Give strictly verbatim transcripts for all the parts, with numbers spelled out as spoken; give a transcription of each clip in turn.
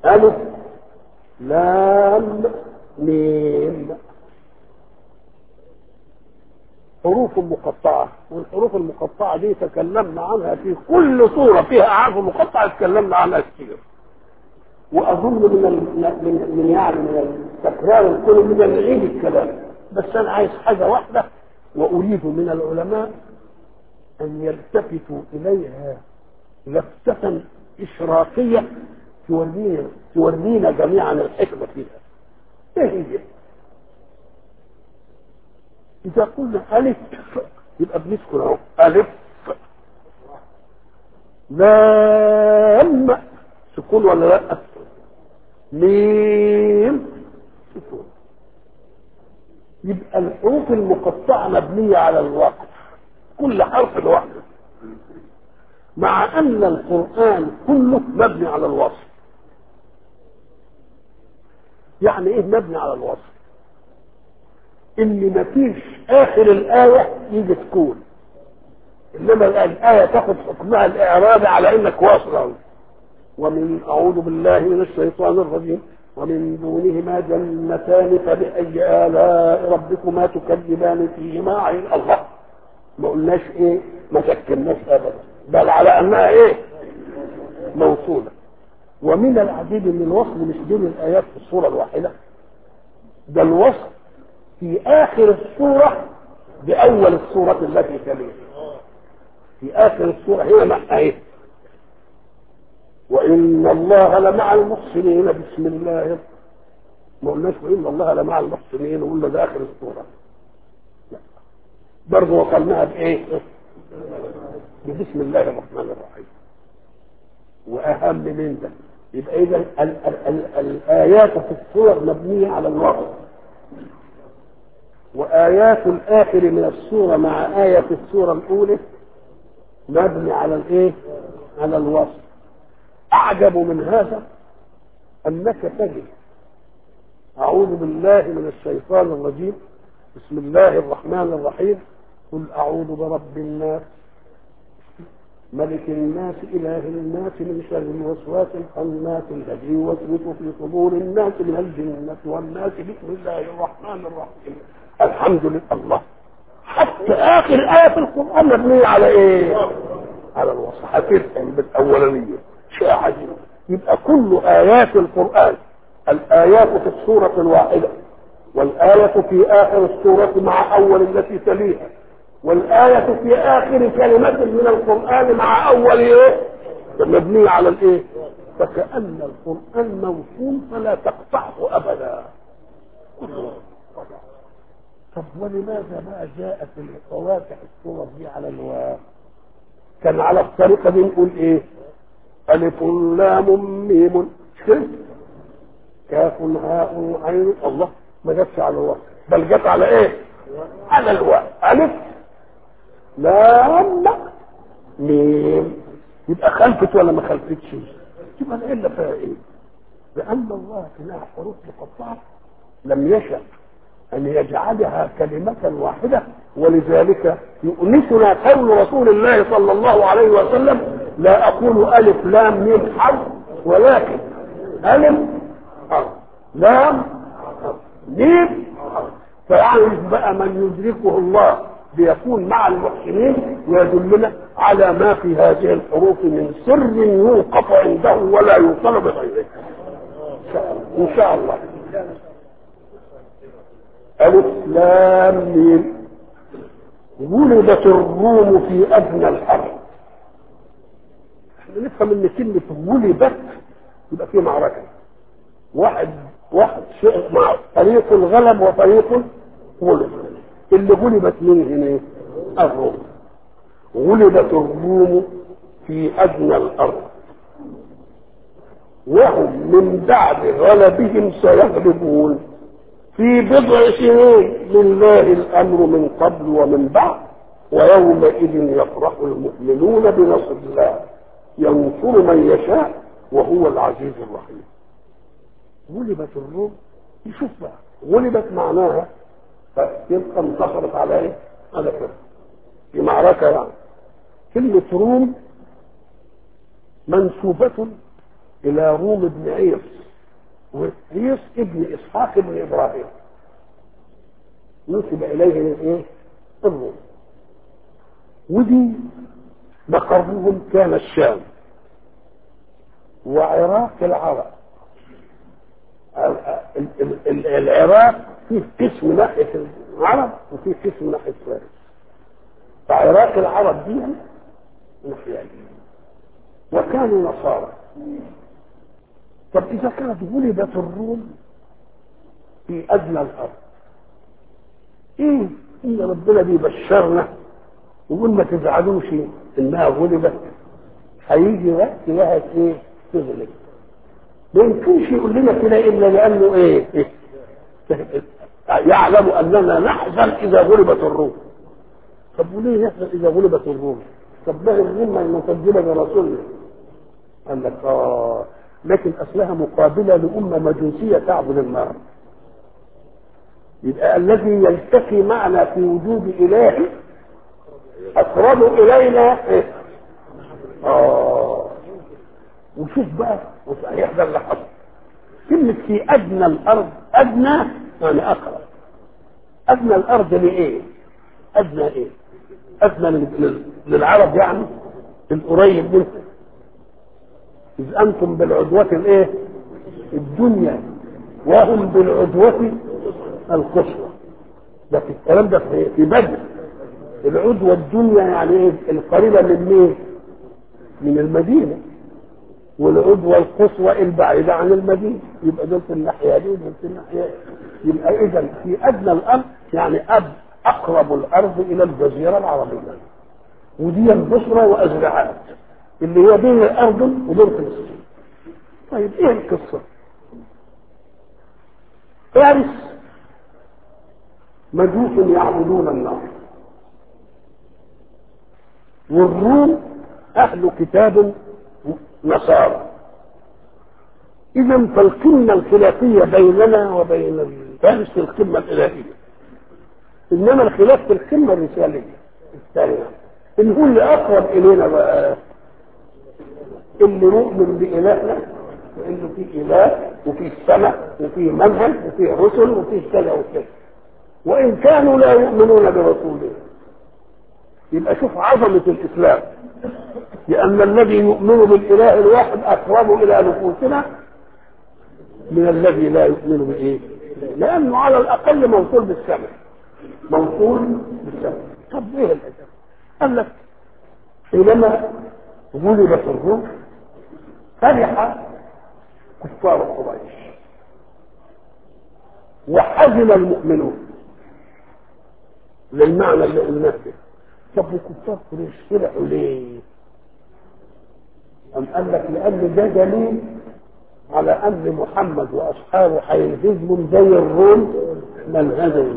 ألف لام ميم، حروف مقطعة. والحروف المقطعة دي تكلمنا عنها في كل صورة فيها حرف مقطع، تكلمنا عنها كتير. وأظن من من من يعني من التكرار الكل من نعيد الكلام، بس أنا عايز حاجة واحدة وأريد من العلماء أن يلتفتوا إليها لفتة إشراقية تورينا تورينا جميعا الحكمة فيها. إيه هي؟ إذا قلنا ألف يبقى بنسكن أهو، ألف لام سكون ولا لا؟ ميم سكون. يبقى الحروف المقطعة مبنية على الوقف، كل حرف لوحده، مع أن القرآن كله مبني على الوصف. يعني إيه مبني على الوصف؟ إن مفيش آخر الآية يجي سكون، إنما الآية تاخد حكمها الإعرابي على إنك واصل. ومن أعوذ بالله من الشيطان الرجيم ومن دونهما جنتان فبأي آلاء ربكما تكذبان فيهما عين الله. ما قلناش إيه، ما شكلناش أبدا، بل على أنها إيه موصولة. ومن العجيب ان الوصل مش بين الآيات في الصورة الواحدة، ده الوصل في آخر السورة بأول السورة التي تليها. في آخر السورة هنا مع إيه؟ وإن الله لمع المحسنين بسم الله. ما قلناش وإن الله لمع المحسنين وقلنا ده آخر السورة. لا، برضه وصلناها بإيه؟ بسم الله الرحمن الرحيم. وأهم من ده يبقى إذا الآيات في السور مبنية على الوصف، وآيات الآخر من السورة مع آية السورة الأولى مبني على الإيه؟ على الوصف. أعجب من هذا أنك تجد أعوذ بالله من الشيطان الرجيم بسم الله الرحمن الرحيم قل أعوذ برب الناس ملك الناس إله الناس من شر الوسواس الخناس الذي يوسوس في صدور الناس من الجنة والناس بسم الله الرحمن الرحيم الحمد لله. الله، حتى آخر آية في القرآن مبنية على إيه؟ على الوصف. هتفهم بالأولانية شيء عجيب. يبقى كل آيات القرآن، الآيات في السورة الواحدة، والآية في آخر السورة مع أول التي تليها، والآية في آخر كلمة من القرآن مع أول إيه؟ مبنية على الإيه؟ فكأن القرآن موصول فلا تقطعه أبدا. طب ولماذا ما جاءت الفواتح السورة دي على الواو؟ كان على الطريقة دي نقول إيه؟ ألف لام ميم كاف هاء عين. الله، ما جاتش على الواو، بل جت على إيه؟ على الواو. ألف لام ميم. يبقى خلفت ولا ما خلفتش؟ يبقى العله فيها ايه؟ لان الله لها حروف مقطعه لم يشأ ان يجعلها كلمه واحده، ولذلك يؤنسنا قول رسول الله صلى الله عليه وسلم لا اقول الف لام ميم حرف ولكن الف حرف لام حرف ميم حرف. فيعني بقى من يدركه الله بيكون مع المحسنين ويدلنا على ما في هذه الحروف من سر يوقف عنده ولا يوصل بغيره ان شاء الله. ألف لام ميم ولدت الروم في أدنى الأرض. احنا نفهم ان كلمة ولدت يبقى في معركة، واحد واحد شيء مع فريق غلب وفريق ولد. اللي غلبت من هنا الروم. غلبت الروم في أدنى الأرض وهم من بعد غلبهم سيغلبون في بضع سنين لله الأمر من قبل ومن بعد ويومئذ يفرح المؤمنون بنصر الله ينصر من يشاء وهو العزيز الرحيم. غلبت الروم، يشوف بقى غلبت معناها فتبقى انتصرت على ايه؟ على كده في معركة. يعني كلمة روم منسوبة الى روم بن عيص، وعيص ابن اسحاق بن ابراهيم، نسب اليه من ايه؟ الروم. ودي مقرهم كان الشام وعراق العرب. العراق فيه قسم ناحيه العرب وفيه قسم ناحيه فارس، فعراق العرب دي ناحيه، وكانوا نصارى. طب اذا كانت ولدت الروم في ادنى الارض، ايه ان ربنا بيبشرنا ويقول ما تزعلوش انها غلبت، هيجي وقت لها ايه؟ تغلب. ما يمكنش يقول لنا كده الا لانه ايه, إيه؟ يعلم اننا نحزن اذا غلبت الروم. طب وليه يحزن اذا غلبت الروم؟ طب ما الروم ما المكذبه برسولنا. قال لك اه لكن اصلها مقابله لامه مجوسيه تعبد النار. يبقى الذي يلتقي معنا في وجود اله اقرب الينا إيه؟ اه وشوف بقى وصحيح ده اللي حصل. كلمة في أدنى الأرض، أدنى يعني أقرب. أدنى الأرض لإيه؟ أدنى إيه؟ أدنى للعرب يعني القريب منه. إذ أنتم بالعدوة الإيه؟ الدنيا وهم بالعدوة القصوى. ده في الكلام ده في بدر. العدوة الدنيا يعني إيه؟ القريبة من مين؟ من المدينة. والعدوى القصوى البعيدة عن المدينة، يبقى دول في الناحية دي ودول في الناحية دي. يبقى إذا في أدنى الأرض يعني أب أقرب الأرض إلى الجزيرة العربية، ودي البصرة وأزرعات اللي هي بين الأردن وبين فلسطين. طيب إيه القصة؟ فارس مجوس يعبدون النار، والروم أهل كتاب نصارى. إذا فالقمة الخلافية بيننا وبين فارس في القمة الإلهية، إنما الخلاف في القمة الرسالية الثانية. إن هو اللي أقرب إلينا بقى اللي نؤمن بإلهنا، وإنه في إله وفي السماء وفي منهج وفي رسل وفي كذا وكذا، وإن كانوا لا يؤمنون برسوله. يبقى شوف عظمة الإسلام، لأن الذي يؤمن بالإله الواحد أقرب إلى نفوسنا من الذي لا يؤمن بإيه؟ لأنه على الأقل موصول بالسمع، موصول بالسمع. طب إيه الأجل؟ قال لك حينما غلبت الروم فرح كفار قريش وحزن المؤمنون للمعنى اللي قلناه ده. طب كفار قريش فرحوا ليه؟ أم قال لك لأن ده دليل على أن محمد وأصحابه هينهزموا زي الروم ما انهزموا،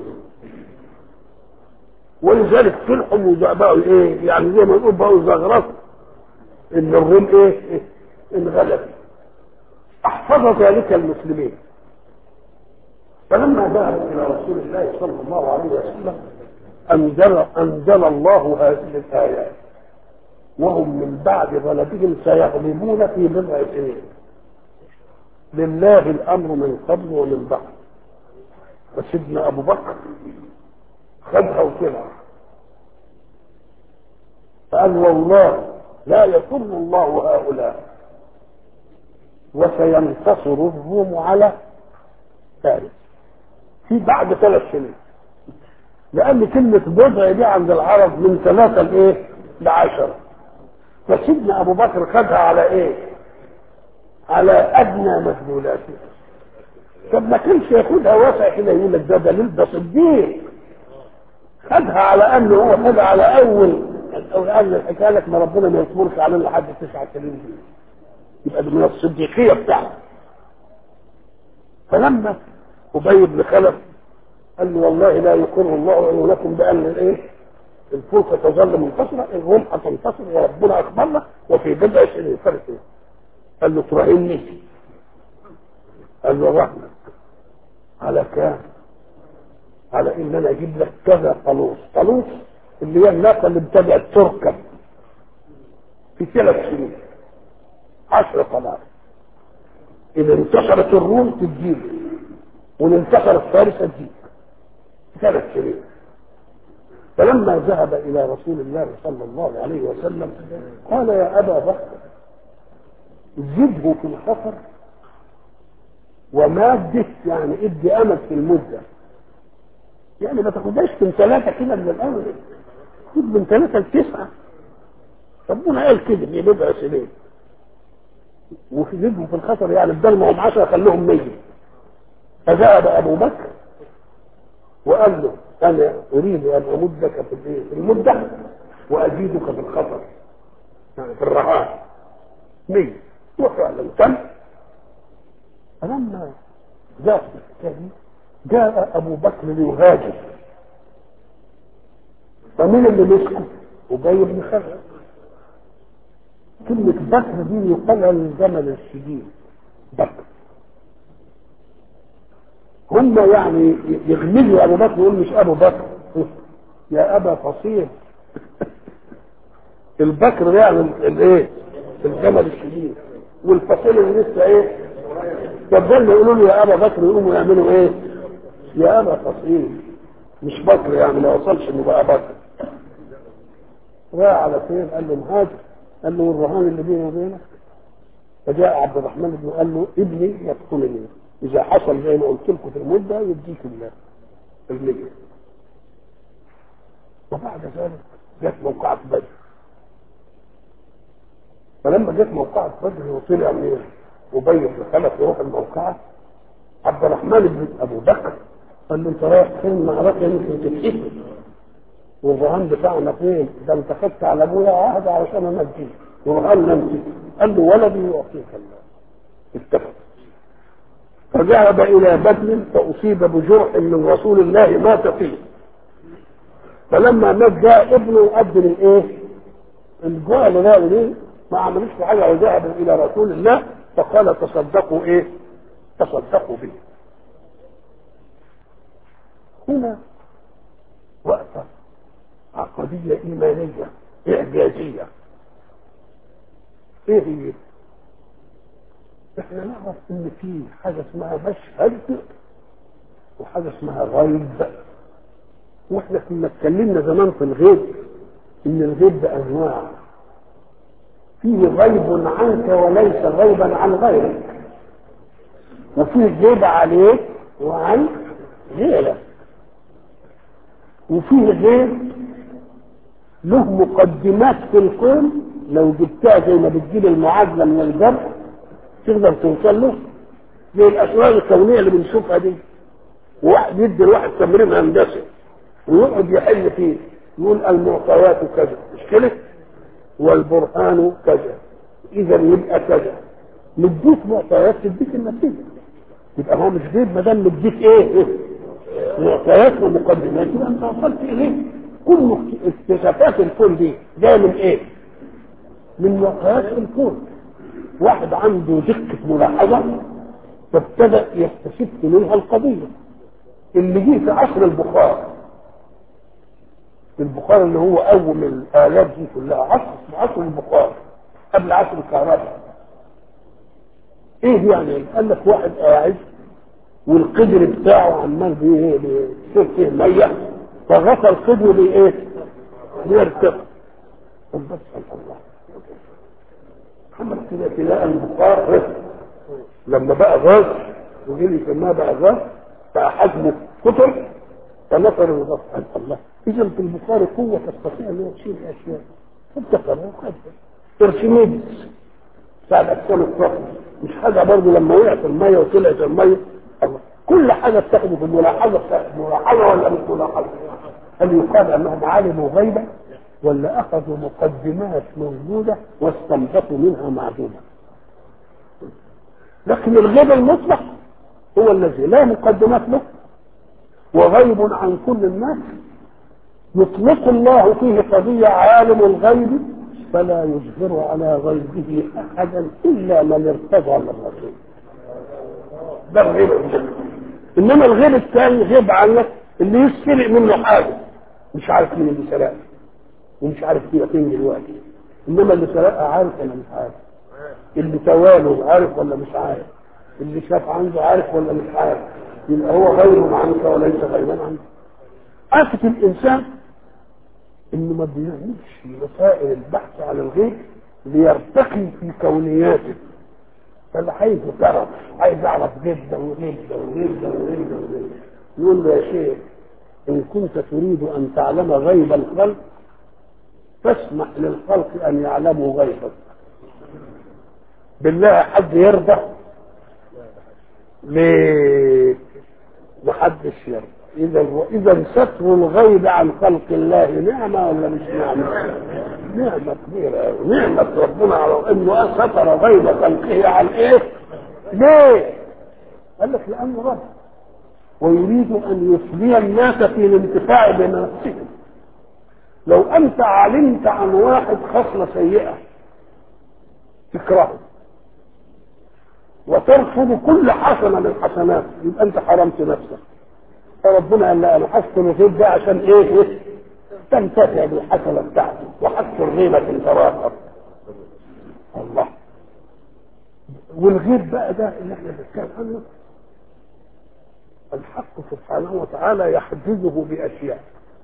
ولذلك فرحوا وبقوا إيه؟ يعني زي ما نقول بقوا زغرفوا إن الروم إيه؟ انغلب. أحفظ ذلك المسلمين، فلما ذهبوا إلى رسول الله صلى الله عليه وسلم أنزل أنزل الله هذه الآيات: وهم من بعد غلبهم سيغلبون في بضع سنين، لله الامر من قبل ومن بعد. فسيدنا ابو بكر خدها وكده فقال والله لا يضر الله هؤلاء وسينتصر الروم على فارس في بعد ثلاث سنين، لان كلمه بضع دي عند العرب من ثلاثه لايه؟ لعشره. فسيدنا ابو بكر خدها على ايه؟ على ادنى مدلولاته. طب ما كانش ياخدها واسع كده يقول لك ده دليل، ده صديق. خدها على انه هو خدها على اول قال الحكايه لك ما ربنا ما يصبرش علينا لحد تسع سنين دي، يبقى ده من الصديقيه بتاعته. فلما ابي بن خلف قال له والله لا يقر الله عيونكم بان الايه؟ الفرصه تظل منتصره، الروم هتنتصر وربنا اخبرنا وفي بضع سنين فرق. قال له تراهني؟ قال له رحمة على كام؟ على ان انا اجيب لك كذا طلوس. طلوس اللي هي الناقه اللي ابتدات تركب في ثلاث سنين عشر طلال. إذا انتصرت الروم تجيب، وإن انتصرت فارس تجيب. ثلاث سنين. فلما ذهب إلى رسول الله صلى الله عليه وسلم قال يا أبا بكر زده في الخطر ومادة، يعني ادي أمد في المدة، يعني ما تاخدهاش من ثلاثة كده من الأول، خد من ثلاثة لتسعة. ربنا قال كده في بضع سنين، وفي زده في الخطر يعني بدل ما هم عشرة خلوهم مية. فذهب أبو بكر وقال له أنا أريد أن أمدك في المدة وأزيدك في الخطر، يعني في الرهان مية. وفعلا تم. فلما ذات الحكاية جاء أبو بكر ليهاجر، فمين اللي مسكه؟ أبي بن خلف. كلمة بكر دي يقال الجمل الشديد بكر. هم يعني يغمزوا أبو بكر ويقول مش أبو بكر يا أبا فصيل. البكر يعني الايه؟ الجمل الشديد، والفصيل اللي لسه ايه؟ فضلوا يقولوا له يا ابا بكر، يقوموا يعملوا ايه؟ يا ابا فصيل، مش بكر، يعني ما وصلش انه بقى بكر. راح على فين؟ قال له مهاجر. قال له الرهان اللي بيني وبينك. فجاء عبد الرحمن بن قال له ابني يدخلني، اذا حصل زي ما قلت لكم في المده يديك الله المية. وبعد ذلك جت موقعة بدر. فلما جت موقعة بدر وطلع من أبي بن خلف يروح الموقعة، عبد الرحمن بن أبو بكر قال له أنت رايح فين؟ معركة يمكن تتحكي، والرهان بتاعنا فين؟ ده أنت خدت على أبويا عهد علشان أنجيه، والرهان نمسك. قال له ولدي يعطيك الله. اتفق. فذهب إلى بدر فأصيب بجرح من رسول الله مات فيه. فلما مات جاء ابنه قدم الايه؟ الجوع اللي جاء ليه؟ ما عملوش حاجه، وذهب الى رسول الله فقال تصدقوا ايه؟ تصدقوا به. هنا وقفه عقديه ايمانيه اعجازيه. ايه هي؟ احنا نعرف ان في حاجه اسمها مشهد وحاجه اسمها غيب، واحنا كنا اتكلمنا زمان في الغيب ان الغيب ده انواع، فيه غيب عنك وليس غيبا عن غيرك، وفيه غيب عليك وعن غيرك، وفيه غيب له مقدمات في الكون لو جبتها زي ما بتجيب المعادله من الجبر تقدر توصل له، زي الاسرار الكونيه اللي بنشوفها دي. وواحد يدي الواحد تمرين هندسي ويقعد يحل فيه، يقول المعطيات كذا، مش كده؟ والبرهان كذا، اذا يبقى كذا. مديك معطيات تديك النتيجه، يبقى هو مش غيب ما دام مديك ايه؟ معطيات ومقدمات، يبقى انت وصلت اليه. كل اكتشافات الكون دي جايه من ايه؟ من معطيات الكون. واحد عنده دقه ملاحظه فابتدأ يستشف منها القضيه. اللي جه في عصر البخار، البخار اللي هو اول من الالات دي كلها، عصر عصر البخار قبل عصر الكهرباء. ايه يعني؟ قال لك واحد قاعد والقدر بتاعه عمال بيصير فيه ميه، فغطى القدر بايه؟ بيرتفع. بس الله محمد كده تلاقي البخار لما بقى غاز وجيل يسماه بقى غاز بقى حجمه كتر فنصر الغاز. الله، اذا في البخار قوه تستطيع ان تشيل الاشياء. ابتكر وخد ارشميدس بعد اكثر الطاقه، مش حاجه برضه لما وقعت الميه وطلعت الميه. الله، كل حاجه بتاخده في الملاحظه بتاعت ملاحظه ولا مش ملاحظه؟ هل يقال انهم علموا غيبا ولا اخذوا مقدمات موجوده واستنبطوا منها معدومه؟ لكن الغيب المطلق هو الذي لا مقدمات له وغيب عن كل الناس، يطلق الله فيه قضيه عالم الغيب فلا يظهر على غيبه احدا الا من ارتضى من الرسول. ده الغيب. انما الغيب الثاني غيب عنك، اللي يسرق منه حاجه مش عارف مين اللي سرقها ومش عارف هي فين دلوقتي، انما اللي سرقها عارف ولا مش عارف، اللي تواله عارف ولا مش عارف، اللي شاف عنده عارف ولا مش عارف؟ يبقى هو غير عنك وليس غيبا عنك. آفة الإنسان إنه ما بيعملش وسائل البحث عن الغيب ليرتقي في كونياته. فاللي عايز يعرف عايز يعرف غيب ده وغيب ده وغيب ده وغيب ده وغيب ده، يقول له يا شيخ إن كنت تريد أن تعلم غيب الخلق فاسمح للخلق أن يعلموا غيبك. بالله حد يرضى؟ ليه؟ محدش يرضى. إذا إذا ستر الغيب عن خلق الله نعمة ولا مش نعمة؟ نعمة كبيرة، نعمة ربنا على إنه ستر غيب خلقه عن إيه؟ ليه؟ قال لك لأنه رب ويريد أن يفضي الناس في الانتفاع بنفسهم. لو أنت علمت عن واحد خصلة سيئة تكرهه وترفض كل حسنة من حسناته يبقى أنت حرمت نفسك. فربنا قال لا، انا حسن الغيب ده عشان ايه؟ ايه؟ تنتفع بالحسنه بتاعته وحسن الغيبه تراثر. الله. والغيب بقى ده اللي احنا بنتكلم عنه الحق سبحانه وتعالى يحجزه باشياء.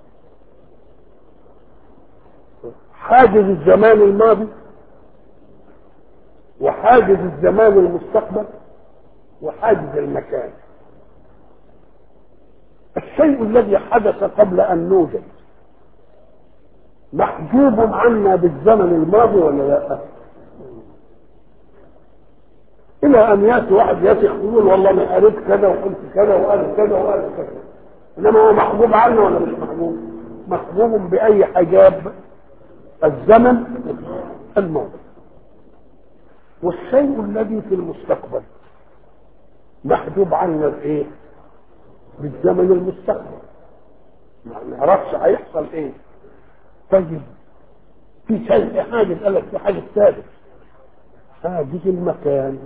حاجز الزمان الماضي وحاجز الزمان المستقبل وحاجز المكان. الشيء الذي حدث قبل أن نوجد محجوب عنا بالزمن الماضي ولا لا؟ إلى أن يأتي واحد يثق يقول والله أنا قريت كذا وقلت كذا وقال كذا وقال كذا، إنما هو محجوب عنا ولا مش محجوب؟ محجوب بأي حجاب؟ الزمن الماضي. والشيء الذي في المستقبل محجوب عنا بإيه؟ بالزمن المستقبل، ما نعرفش هيحصل ايه. طيب في شيء حاجز، قال لك في حاجه ثابت، حاجز المكان.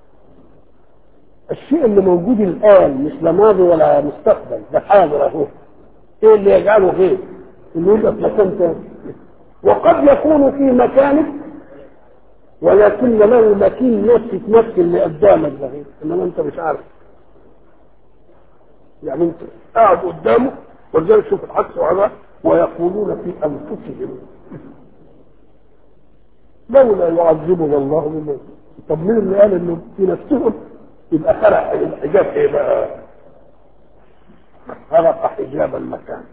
الشيء اللي موجود الان مش لا ماضي ولا مستقبل، ده حاضر اهو. ايه اللي يجعله غير؟ انه يبقى في مكان ثاني، وقد يكون في مكانك ولكن له مكين نفسي تمثل اللي قدامك ده، انما انت مش عارف. يعني انت قاعد قدامه ولذلك شوف الحق وعلا ويقولون في انفسهم لولا يعذبنا الله بما. طب مين اللي قال انه في نفسهم؟ يبقى خرق الحجاب ايه بقى؟ خرق حجاب المكان.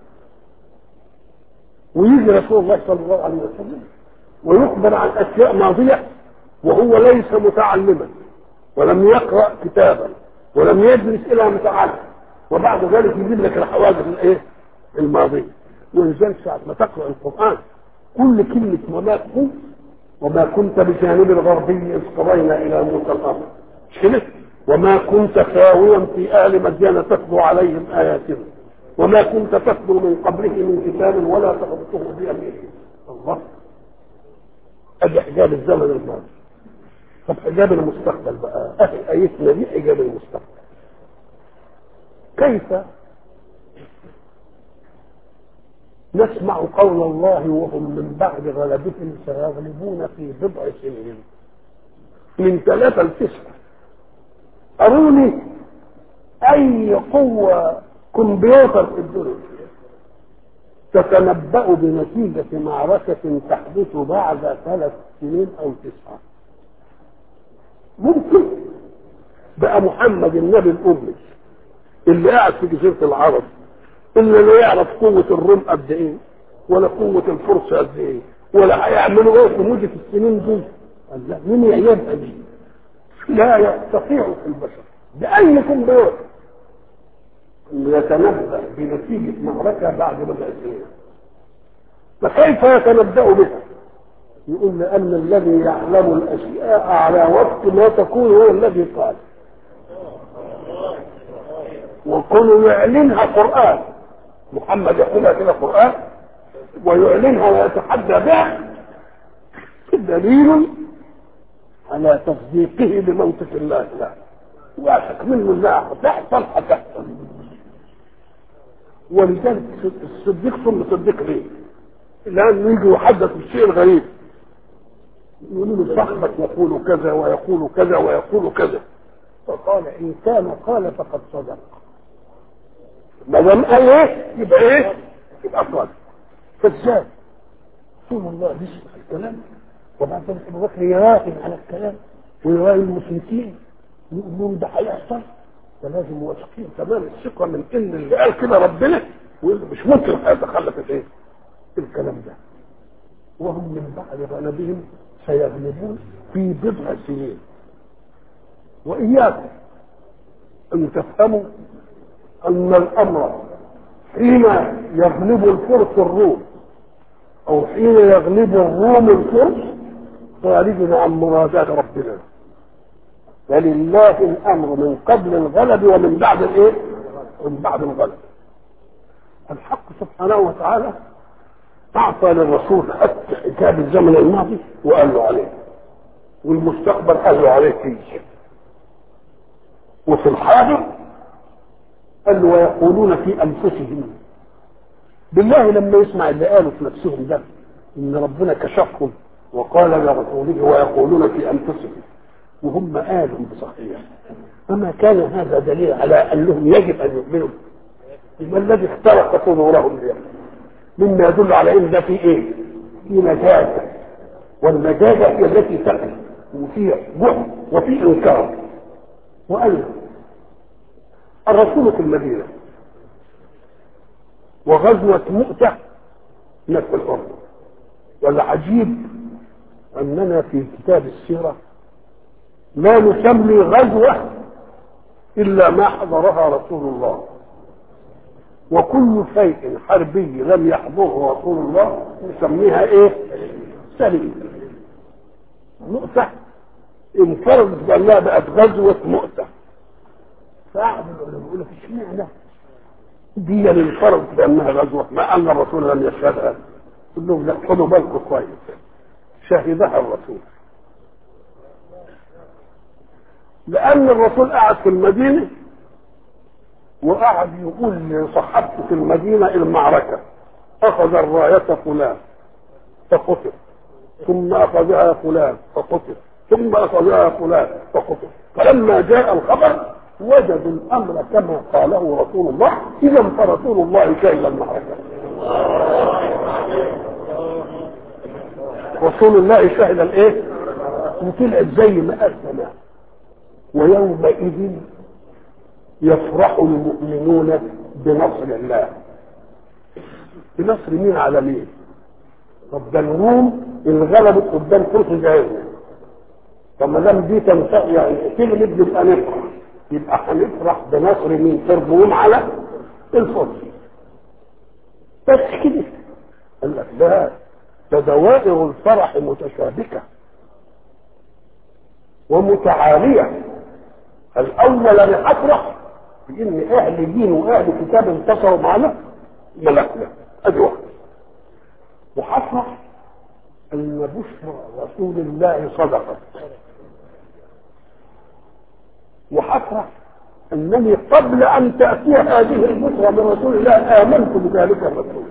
ويجي رسول الله صلى الله عليه وسلم ويخبر عن اشياء ماضيه وهو ليس متعلما ولم يقرا كتابا ولم يدرس الى متعلم، وبعد ذلك يجيب لك الحوادث الايه؟ الماضيه. ولذلك ساعه ما تقرا القران كل كلمه وما كنت وما كنت بجانب الغربي اذ قضينا الى موسى الامر، مش كده؟ وما كنت خاويا في اهل مدين تتلو عليهم اياتنا وما كنت تتلو من قبله من كتاب ولا تخطه بيمينه. الله. ادي حجاب الزمن الماضي. طب حجاب المستقبل بقى، اهل ايتنا دي حجاب المستقبل. كيف نسمع قول الله وهم من بعد غلبهم سيغلبون في بضع سنين من ثلاثة لتسعة؟ أروني أي قوة كمبيوتر في الدنيا تتنبأ بنتيجة معركة تحدث بعد ثلاث سنين أو تسعة. ممكن بقى محمد النبي الأمي اللي قاعد في جزيرة العرب اللي لا يعرف قوة الروم قد ايه ولا قوة الفرس قد ايه ولا هيعملوا ايه في مدة السنين دي؟ قال لا، مين يعيبها دي؟ لا يستطيع في البشر بأي كمبيوتر أن يتنبأ بنتيجة معركة بعد بضع سنين. فكيف يتنبأ بها؟ يقول لأن الذي يعلم الأشياء على وقت ما تكون هو الذي قال، وكل يعلنها قرآن. محمد يقولها كده قرآن ويعلنها ويتحدى بها دليل على تصديقه بمنطق الله. لا واثق منه الله تحصل هتحصل. ولذلك الصديق ثم صديق ليه؟ لأنه يجي يحدث الشيء الغريب يقولوا له صاحبك يقول كذا ويقول كذا ويقول كذا، قال ان كان قال فقد صدق. ما دام قال ايه يبقى ايه؟ يبقى صادق. فازاي؟ رسول الله يسمع الكلام وبعد ذلك ابو بكر يراهن على الكلام ويراهن المشركين ويقول لهم ده هيحصل، فلازم واثقين تمام الثقه من ان اللي قال كده ربنا مش ممكن هيتخلف الايه؟ الكلام ده. وهم من بعد غلبهم سيغلبون في بضع سنين. واياكم ان تفهموا ان الامر حين يغلب الفرس الروم او حين يغلب الروم الفرس خارج عن مرادات ربنا. فلله الامر من قبل الغلب ومن بعد الايه؟ من بعد الغلب. الحق سبحانه وتعالى اعطى للرسول حتى حكايه الزمن الماضي وقال له عليه، والمستقبل قال له عليه فيه، وفي الحاضر قال له ويقولون في انفسهم. بالله لما يسمع اللي قالوا في نفسهم ده ان ربنا كشفهم وقال لرسوله ويقولون في انفسهم وهم قالوا بصحيح، فما كان هذا دليل على انهم يجب ان يؤمنوا؟ ما الذي اخترق صدورهم اليوم مما يدل على ان ده في ايه؟ في مجازة، والمجازة هي التي تقل وفي بعد وفي انكار. وقال الرسول في المدينة وغزوة مؤتة هناك في الأرض. والعجيب أننا في كتاب السيرة لا نسمي غزوة إلا ما حضرها رسول الله، وكل شيء حربي لم يحضره رسول الله نسميها إيه؟ سرية. مؤتة انفردت بأنها بقت غزوة مؤتة. فقعد العلماء يقولوا في اشمعنى دي انفردت بأنها غزوة ما أن الرسول لم يشهدها؟ قل لهم لا، خدوا بالكم كويس، شهدها الرسول، لأن الرسول قعد في المدينة وقعد يقول لصحابته في المدينة المعركة أخذ الراية فلان فقتل، ثم أخذها فلان فقتل، ثم أخذها فلان فقتل. فلما جاء الخبر وجدوا الأمر كما قاله رسول الله، إذا فرسول الله شهد المعركة. رسول الله شهد الايه؟ وطلعت زي ما قال سماه. ويومئذ يفرح المؤمنون بنصر الله. بنصر مين على مين؟ طب ده الروم انغلبت قدام فرس جاهزه، طب ما دام دي تنفع يعني تغلب يبقى نفرح، يبقى هنفرح بنصر مين؟ الروم على الفرس. بس كده قال لك ده ده دوائر الفرح متشابكه ومتعاليه. الاول انا افرح بان اهل دين واهل كتاب انتصروا معنا ملكنا ادي واحد، وحفرح ان بشرى رسول الله صدقت، وحفرح انني قبل ان تاتي هذه البشرى من رسول الله امنت بذلك الرسول.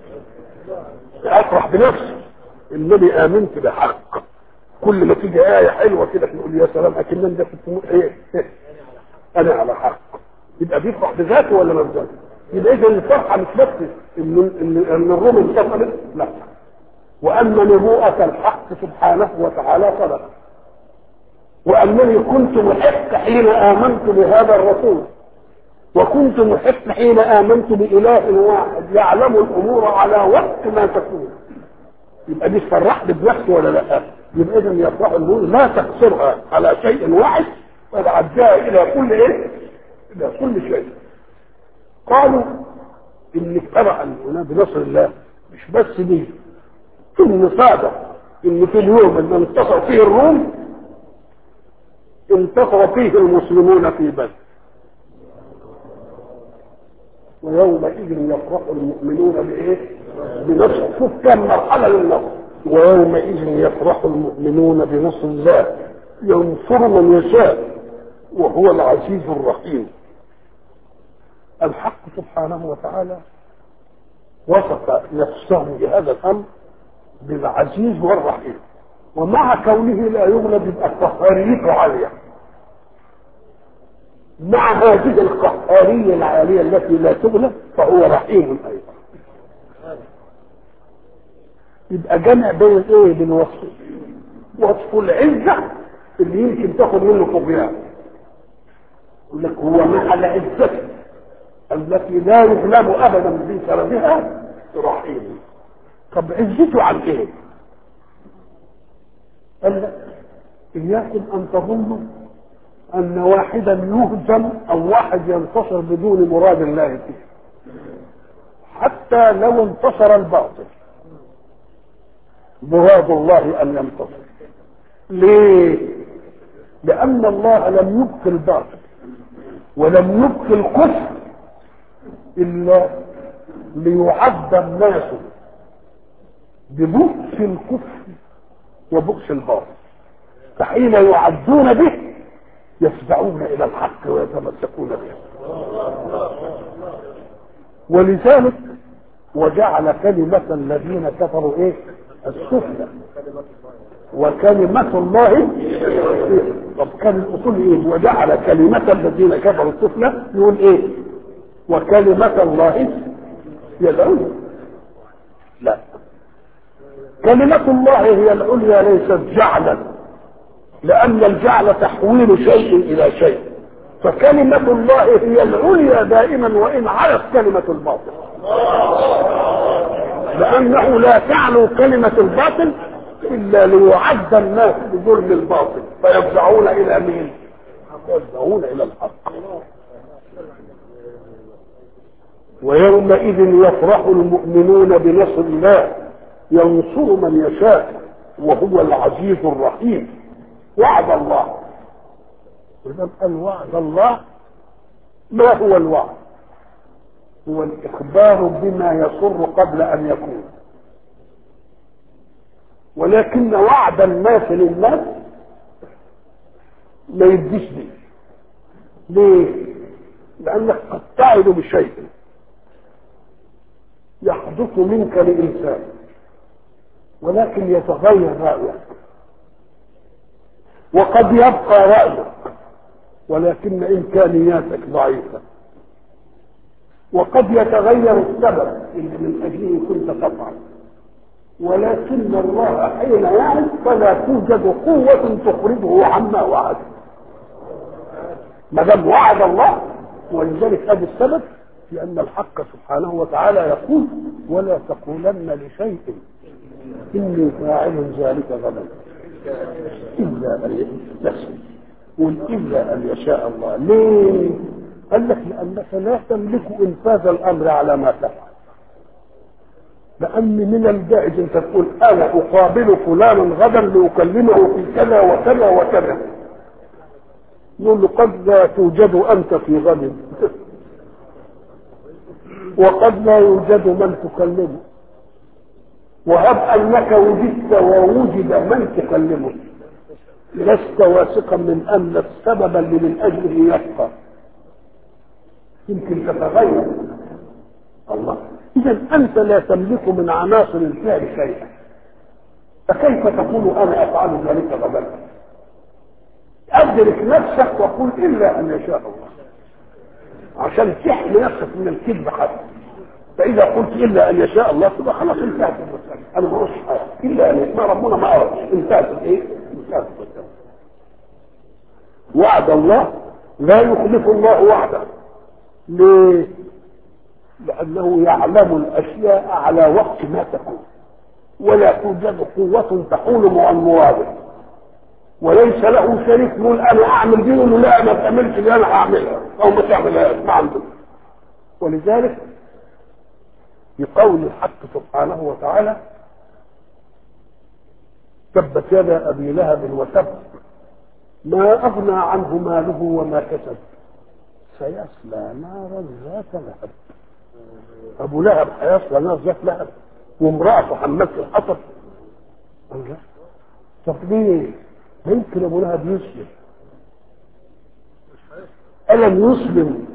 افرح بنفسي انني امنت بحق. كل ما تيجي ايه حلوه كده نقول يا سلام اكننا ده في ايه انا على حق. يبقى بيفرح بذاته ولا ما بذاته؟ يبقى اذا الفرحه مش بس ان ان الروم انتصرت، لا، وان نبوءه الحق سبحانه وتعالى صدق، وانني كنت محق حين امنت بهذا الرسول، وكنت محق حين امنت باله واحد يعلم الامور على وقت ما تكون. يبقى دي فرحت بنفسي ولا لا؟ يبقى اذا يفرح الامور لا تقصرها على شيء واحد بل عداها الى كل ايه؟ الى كل شيء. قالوا ان فرح هنا بنصر الله مش بس دي، ان صادق ان في اليوم اللي انتصر فيه الروم انتصر فيه المسلمون في بدر. ويومئذ يفرح المؤمنون بايه؟ بنصر. شوف كم مرحله للنصر. ويومئذ يفرح المؤمنون بنصر الله ينصر من يشاء وهو العزيز الرحيم. الحق سبحانه وتعالى وصف نفسه بهذا الامر بالعزيز والرحيم، ومع كونه لا يغلب يبقى قهريته عاليه. مع هذه القهارية العالية التي لا تغلب فهو رحيم أيضا. يبقى جمع بين الايه؟ بين وصف وصف العزة اللي يمكن تاخد منه طغيان، يقول لك هو مع العزة التي لا يغلب ابدا بسببها رحيم. طب عزته عن ايه؟ قال لك اياكم ان تظنوا ان واحدا يهزم او واحد ينتصر بدون مراد الله فيه، حتى لو انتصر الباطل مراد الله ان ينتصر. ليه؟ لان الله لم يبق الباطل ولم يبق الكفر الا ليعد الناس ببؤس الكفر وبؤس الباطل، فحين يعدون به يفزعون الى الحق ويتمسكون به. ولذلك وجعل كلمة الذين كفروا ايه؟ السفلى، وكلمة الله. طب كان الاصول ايه؟ وجعل كلمة الذين كفروا السفلى، يقول ايه؟ وكلمة الله هي العليا. لا، كلمة الله هي العليا ليست جعلا، لأن الجعل تحويل شيء إلى شيء، فكلمة الله هي العليا دائما وإن علت كلمة الباطل، لأنه لا تعلو كلمة الباطل إلا ليعد الناس بظلم الباطل فيفزعون إلى مين؟ يفزعون إلى الحق. ويومئذ يفرح المؤمنون بنصر الله ينصر من يشاء وهو العزيز الرحيم. وعد الله، وإذا قال وعد الله، ما هو الوعد؟ هو الإخبار بما يسر قبل أن يكون، ولكن وعد الناس للناس ما يديش دي. ليه؟ لأنك قد تعد بشيء يحدث منك لإنسان ولكن يتغير رأيك، وقد يبقى رأيك ولكن إمكانياتك ضعيفة، وقد يتغير السبب اللي من أجله كنت تفعل، ولكن الله حين يعد فلا توجد قوة تخرجه عما وعد، ما دام وعد الله. ولذلك هذا السبب لأن الحق سبحانه وتعالى يقول ولا تقولن لشيء إني فاعل ذلك غدا إلا أن يحدث، قل إلا أن يشاء الله. ليه؟ قال لك لأنك لا تملك إنفاذ الأمر على ما تفعل، لأن من الجائز أن تقول أنا أقابل فلانا غدا لأكلمه في كذا وكذا وكذا، يقول له قد لا توجد أنت في غد وقد لا يوجد من تكلمه، وهب أنك وجدت ووجد من تكلمه لست واثقا من أن السبب اللي من أجله يبقى، يمكن تتغير. الله، إذا أنت لا تملك من عناصر الفعل شيئا، فكيف تقول أنا أفعل ذلك غدا؟ أدرك نفسك وقل إلا أن يشاء الله عشان تحمي نفسك من الكذب حتى. فإذا قلت إلا أن يشاء الله تبقى خلاص انتهت المسألة، أنا ما أعرفش حاجة إلا أن ما ربنا ما أعرفش، انتهت الإيه؟ انتهت المسألة. وعد الله لا يخلف الله وعده. ليه؟ لأنه يعلم الأشياء على وقت ما تكون، ولا توجد قوة تحول عن مراده، وليس له شريك يقول أنا أعمل دي ولا لا ما تعملش دي أنا أعملها أو ما تعملهاش، ما عنده. ولذلك بقول الحق سبحانه وتعالى تبت يدا أبي لهب وتب ما أغنى عنه ماله وما كسب سيصلى نارا ذات لهب. أبو لهب هيصلى نار ذات لهب وامرأته حملت الحطب. الله، طب ليه؟ ممكن أبو لهب يسلم؟ ألم يسلم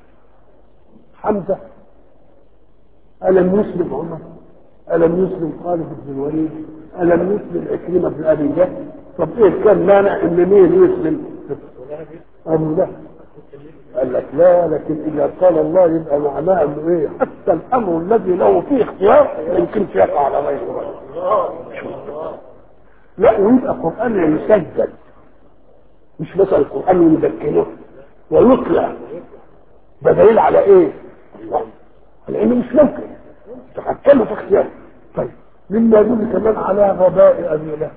حمزة؟ ألم يسلم عمر؟ ألم يسلم خالد بن الوليد؟ ألم يسلم عكرمة بن أبي جهل؟ طب إيه كان مانع إن مين يسلم؟ أبو لهب. قال لك لا، لكن اذا قال الله يبقى معناه انه ايه؟ حتى الامر الذي له فيه اختيار ما يمكنش يقع على غيره. لا، ويبقى قران مسجل، مش مثلا القران يمكنه ويطلع. ده دليل على ايه؟ لانه مش ممكن تحكمه في اختياره. طيب مما يدل كمان على غباء ابي لهب.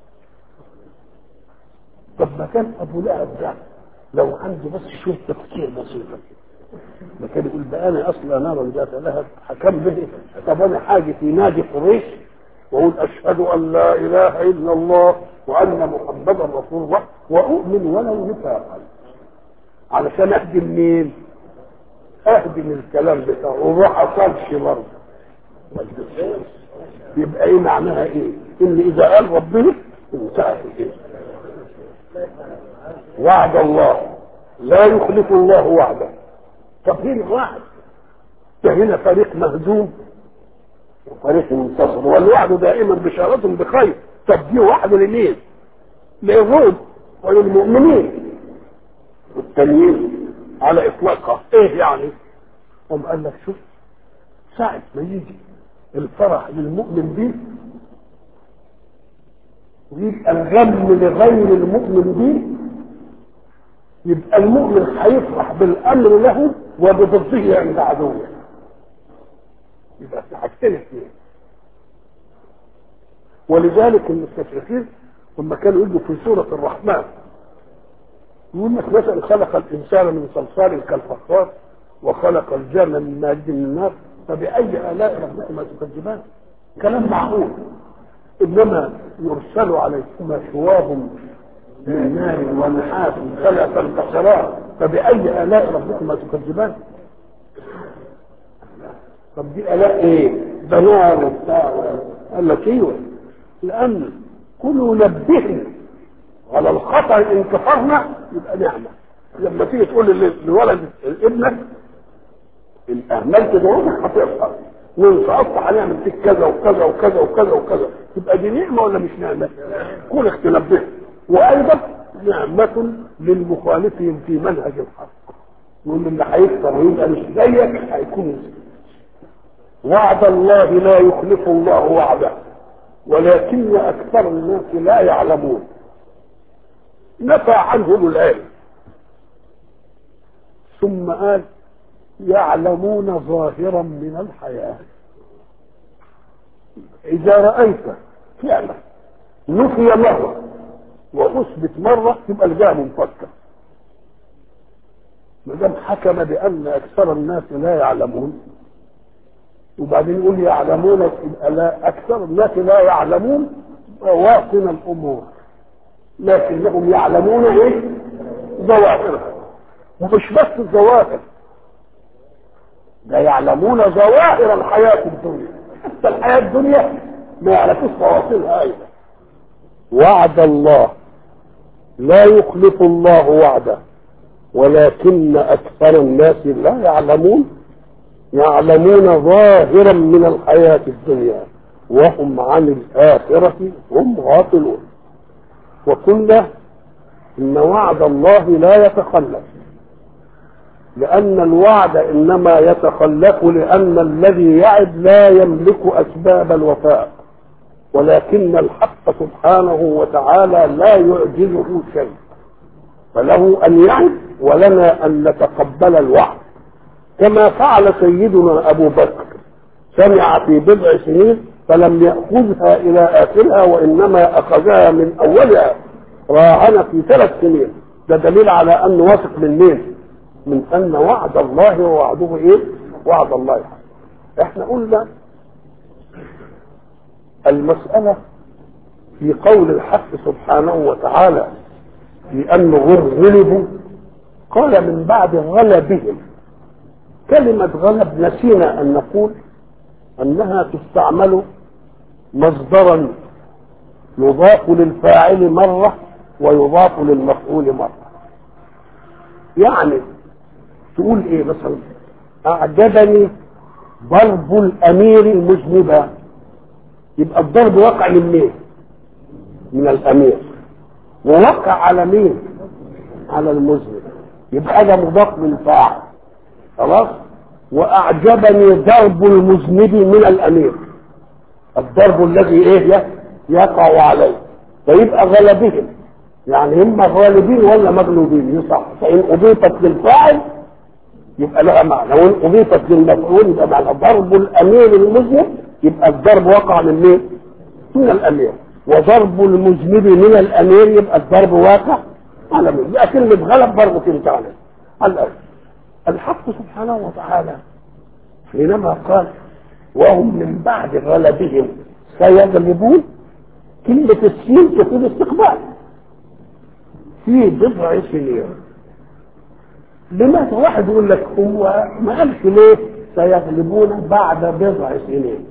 طب ما كان ابو لهب ده لو عنده بس شويه تفكير بسيطه ما كان يقول بقى انا اصلا نار ذات لهب حكم به. طب انا حاجه في نادي قريش واقول اشهد ان لا اله الا الله وان محمدا رسول الله واؤمن ولو نفاقا علشان اهدم مين؟ اهدم الكلام بتاعه وما حصلش برضه. يبقى ايه معناها ايه؟ ان اذا قال ربنا انتهت ايه؟ وعد الله لا يخلف الله وعده. طب هنا واحد ده هنا فريق مهزوم وفريق منتصر، والوعد دائما بشارة بخير. طب دي وعد لمين؟ للرسل وللمؤمنين، والتانيين على اطلاقها ايه يعني؟ قام قال لك شوف ساعة ما يجي الفرح للمؤمن به ويبقى الغم لغير المؤمن به، يبقى المؤمن هيفرح بالامر له وبضده عند عدوه. يبقى في حاجتين اثنين. ولذلك المستشرقين لما كانوا يجوا في سوره الرحمن يقول لك مثلا خلق الانسان من صلصال كالفخار وخلق الجن من مارج من النار فبأي آلاء ربكما تكذبان. كلام معقول. انما يرسل عليكما شواب من نار ونحاس فلا تنتصران فبأي آلاء ربكما تكذبان. طب دي آلاء ايه؟ ده نار وبتاع. قال لك ايوه، لان كل نبهنا على الخطأ ان كفرنا يبقى نعمه. لما تيجي تقول لولد ابنك ان اهملت دروسك هتسقط وان سقطت هنعمل فيك كذا وكذا وكذا وكذا وكذا، تبقى دي نعمه ولا مش نعمه؟ كونك تنبه. وايضا نعمه للمخالفين في منهج الحق، يقول اللي هيكفر ويبقى مش زيك هيكون. وعد الله لا يخلف الله وعده ولكن اكثر الناس لا يعلمون. نفى عنهم العلم ثم قال يعلمون ظاهرا من الحياة. إذا رأيت فعلا نفي مرة وأثبت مرة يبقى الجاه منفكر. ما دام حكم بأن أكثر الناس لا يعلمون وبعدين يقول يعلمون يبقى لا أكثر الناس لا يعلمون واطن الأمور، لكنهم يعلمون إيه؟ ظواهرها. ومش بس الظواهر، ده يعلمون ظواهر الحياة الدنيا، حتى الحياة الدنيا ما يعرفوش فواصلها أيضا. وعد الله لا يخلف الله وعده ولكن أكثر الناس لا يعلمون. يعلمون ظاهرا من الحياة الدنيا وهم عن الآخرة هم غافلون. وقلنا إن وعد الله لا يتخلف، لأن الوعد إنما يتخلف لأن الذي يعد لا يملك أسباب الوفاء، ولكن الحق سبحانه وتعالى لا يعجزه شيء، فله أن يعد ولنا أن نتقبل الوعد، كما فعل سيدنا أبو بكر. سمع في بضع سنين فلم يأخذها إلى آخرها وإنما أخذها من أولها، راهن في ثلاث سنين. ده دليل على أن واثق من مين؟ من أن وعد الله ووعده إيه؟ وعد الله حق. إحنا قلنا المسألة في قول الحق سبحانه وتعالى لأنهم غلبوا، قال من بعد غلبهم. كلمة غلب نسينا أن نقول أنها تستعمل مصدرا يضاف للفاعل مرة ويضاف للمفعول مرة. يعني تقول ايه مثلا؟ اعجبني ضرب الامير المذنبا، يبقى الضرب وقع من مين؟ من الامير، ووقع على مين؟ على المذنب. يبقى ده مضاف للفاعل خلاص. واعجبني ضرب المذنب من الامير، الضرب الذي ايه يقع عليه، فيبقى غلبهم، يعني هم غالبين ولا مغلوبين يصح. فان اضيفت للفاعل يبقى لها معنى، وان اضيفت للمفعول يبقى معنى ضرب الامير المذنب، يبقى الضرب وقع من مين؟ من الامير. وضرب المذنب من الامير يبقى الضرب واقع على مين؟ يبقى كلمه غلب برضه تنتهي على الأرض. الحق سبحانه وتعالى حينما قال وهم من بعد غلبهم سيغلبون، كلمة السين تفيد استقبال في بضع سنين. لماذا واحد يقول لك هو ما قالش ليه سيغلبون بعد بضع سنين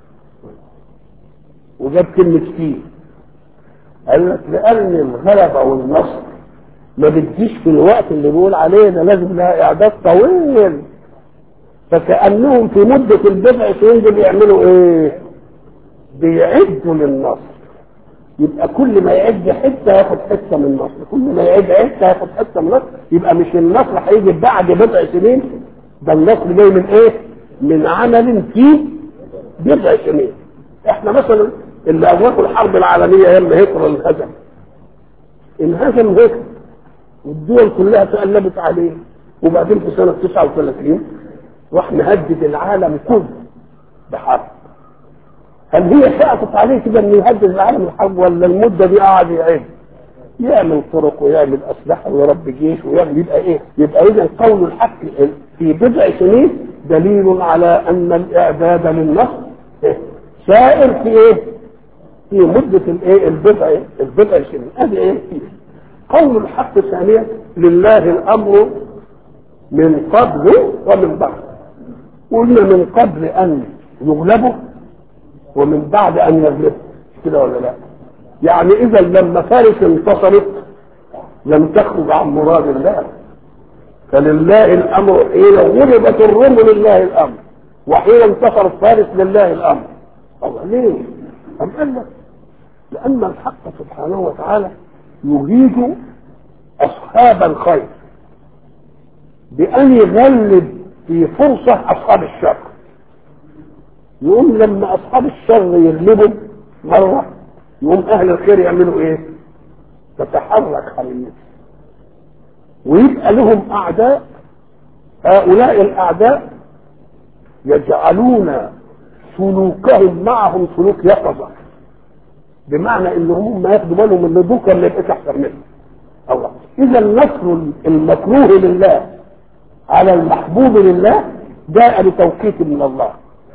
وجاب كلمة فيه؟ قال لك لأن الغلبة والنصر ما بتجيش في الوقت اللي بيقول عليه ده، لازم لها إعداد طويل. فكأنهم في مدة البضع سنين دول بيعملوا إيه؟ بيعدوا للنصر. يبقى كل ما يعد حته ياخد حته من النصر، كل ما يعد حته ياخد حته من النصر. يبقى مش النصر هيجي بعد بضع سنين، ده النصر جاي من ايه؟ من عمل فيه بضع سنين. احنا مثلا اللي اغرقوا الحرب العالميه ايام هتلر انهزم انهزم هتلر والدول كلها تقلبت عليه، وبعدين في سنه تسعة وثلاثين راح مهدد العالم كله بحرب. هل هي سقطت عليه كده انه يهدد العالم الحرب، ولا المده دي قاعد يعد يعمل طرق ويعمل اسلحه ويربي جيش ويعمل؟ يبقى ايه؟ يبقى اذا قول الحق في بضع سنين دليل على ان الاعداد للنصر سائر في ايه؟ في مده الايه؟ البضع البضع سنين. ادي ايه؟ قول الحق ثانيا لله الامر من قبل ومن بعد. قلنا من قبل ان يغلبوا ومن بعد ان يغلبوا، كده ولا لا؟ يعني اذا لما فارس انتصرت لم تخرج عن مراد الله، فلله الامر حين غلبت الروم لله الامر، وحين انتصر فارس لله الامر. الله ليه؟ أم قال لك لان الحق سبحانه وتعالى يريد اصحاب الخير بان يغلب في فرصه اصحاب الشر. يقوم لما اصحاب الشر يغلبوا مره يقوم اهل الخير يعملوا ايه؟ تتحرك حريتهم ويبقى لهم اعداء. هؤلاء الاعداء يجعلون سلوكهم معهم سلوك يقظه، بمعنى ان هم ما ياخدوا بالهم ان دول كان يبقى احسن منهم. الله. اذا النصر المكروه لله على المحبوب لله جاء بتوقيت من الله.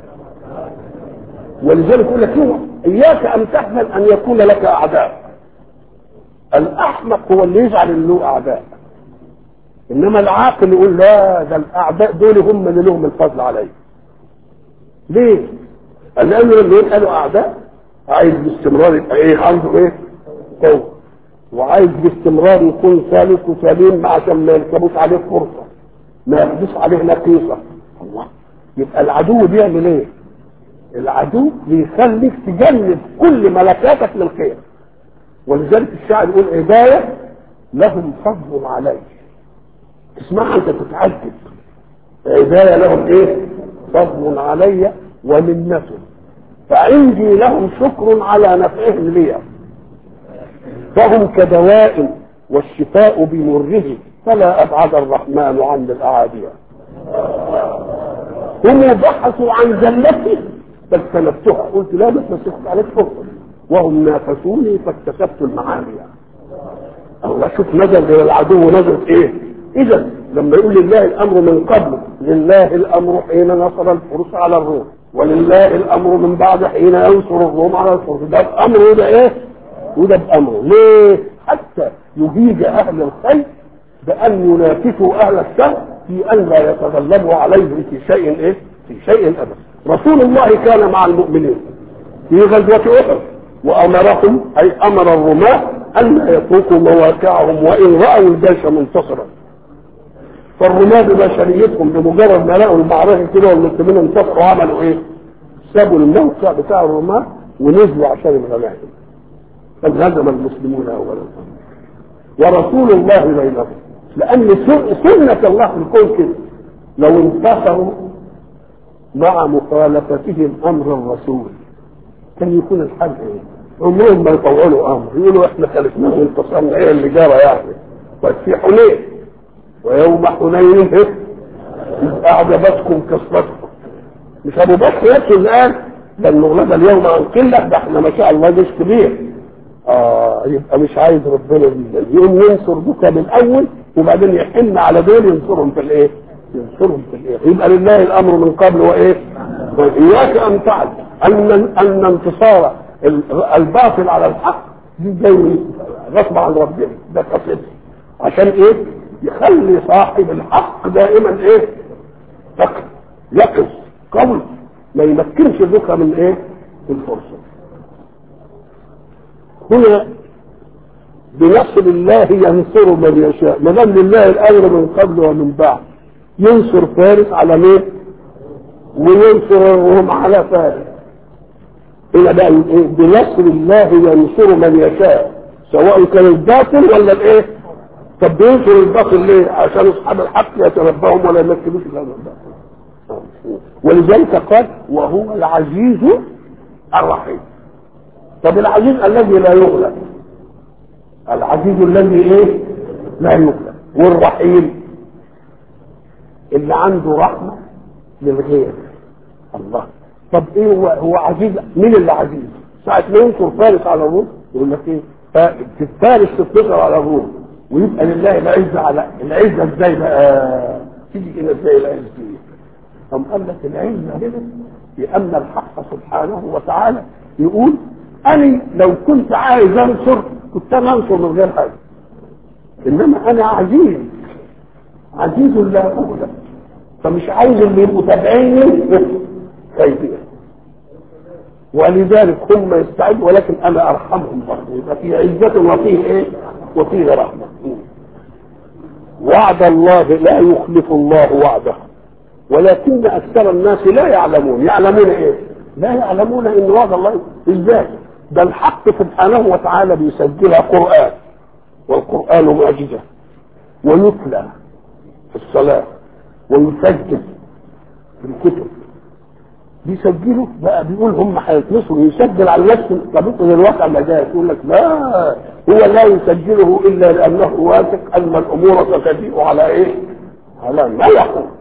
ولذلك يقول لك اياك ان تحزن ان يكون لك اعداء. الاحمق هو اللي يجعل له اعداء، انما العاقل يقول لا، ده الاعداء دول هم اللي لهم الفضل علي. ليه؟ لانه لما يبقى له اعداء عايز باستمرار يبقى ايه؟ عنده ايه؟ قوه، وعايز باستمرار يكون سالك وسليم عشان ما يركبوش عليه فرصه، ما ياخدوش عليه نقيصه. الله. يبقى العدو بيعمل ايه؟ العدو بيخليك تجنب كل ملكاتك للخير. ولذلك الشاعر يقول هدايه لهم فضل علي. تسمعها انت تتعجب، هدايه لهم ايه؟ فضل علي ومنة، فعندي لهم شكر على نفعهم لي، فهم كدواء والشفاء بمره، فلا ابعد الرحمن عن الاعاديه. هم بحثوا عن زلتي فاجتنبتها، قلت لا بس مسكت عليك فرصه، وهم نافسوني فاكتسبت المعالي. الله. شوف نزل الى العدو نزل ايه؟ اذا لما يقول لله الامر من قبل، لله الامر حين نصر الفرس على الروم، ولله الامر من بعد حين ينصر الروم على الفرس. ده بامره وده ايه؟ وده بامره. ليه؟ حتى يهيج اهل الخير بان ينافسوا اهل الشر في ان لا يتغلبوا عليهم في شيء ايه؟ في شيء ابدا. رسول الله كان مع المؤمنين في غزوه احد وامرهم، اي امر الرماة ان يتركوا مواقعهم وان راوا الجيش منتصرا. فالرماة ببشريتهم بمجرد ما لقوا المعركه كده والمسلمين انتصروا عملوا ايه؟ سابوا الموقع بتاع الرماة ونزلوا عشان الغنائم، فانهزم المسلمون اولا ورسول الله بينهم. لان سنه الله في الكون كده، لو انتصروا مع مخالفتهم امر الرسول كان يكون الحل ايه؟ عمرهم ما يطولوا امر، يقولوا احنا خالفناه وانتصرنا، ايه اللي جرى يعني؟ بس في حنين، ويوم حنين اذ اعجبتكم كثرتكم، مش ابو بكر نفسه اللي قال ده المغلب اليوم عن قله، ده احنا ما شاء الله جيش كبير. اه يبقى مش عايز ربنا يقوم ينصر بك من الاول وبعدين يحن على دول ينصرهم في الايه؟ ينصرهم في الايه؟ يبقى لله الامر من قبل وايه؟ واياك ان تعلم ان ان انتصار الباطل على الحق دي جاي غصب عن ربنا، ده قصد عشان ايه؟ يخلي صاحب الحق دائما ايه؟ تقي يقظ قوي، ما يمكنش ذكر من ايه؟ الفرصه. هنا بنصر الله ينصر من يشاء، ما دام لله الامر من قبل ومن بعد، ينصر فارس على مين؟ وينصر الروم على فارس. هنا بقى ايه؟ بنصر الله ينصر من يشاء، سواء كان الباطل ولا الايه؟ طب بينصر الباطل ليه؟ عشان اصحاب الحق يتنبههم ولا يمكنوش هذا الباطل. ولذلك قال وهو العزيز الرحيم. طب العزيز الذي لا يغلب، العزيز الذي ايه؟ لا يغلب، والرحيم اللي عنده رحمه للغير. الله، طب ايه هو هو عزيز؟ مين اللي عزيز؟ ساعة ما ينصر فارس على الروم يقول لك ايه؟ فارس تنتصر على الروم ويبقى لله العزه. على العزه ازاي بقى؟ تيجي كده ازاي العزه دي؟ أم قال لك العزه هنا لأن الحق سبحانه وتعالى يقول أنا لو كنت عايز أنصر كنت أنا أنصر من غير حاجة، إنما أنا عزيز عزيز لا أغلب، فمش عايز اللي يبقوا تابعيني خايفين، ولذلك هم يستعدوا، ولكن أنا أرحمهم برضه، يبقى في عزة وفيه إيه؟ وفيه رحمة. وعد الله لا يخلف الله وعده، ولكن أكثر الناس لا يعلمون. يعلمون إيه؟ لا يعلمون إن وعد الله إزاي؟ ده الحق سبحانه وتعالى بيسجلها قرآن، والقرآن معجزة، ويتلى في الصلاة، ويسجل في الكتب. بيسجلوا بقى، بيقول هم هيتنصروا، يسجل على نفسه. طب من الواقع ما جاي يقول لك لا، هو لا يسجله إلا لأنه واثق أن الأمور ستجيء على إيه؟ على ما يقول.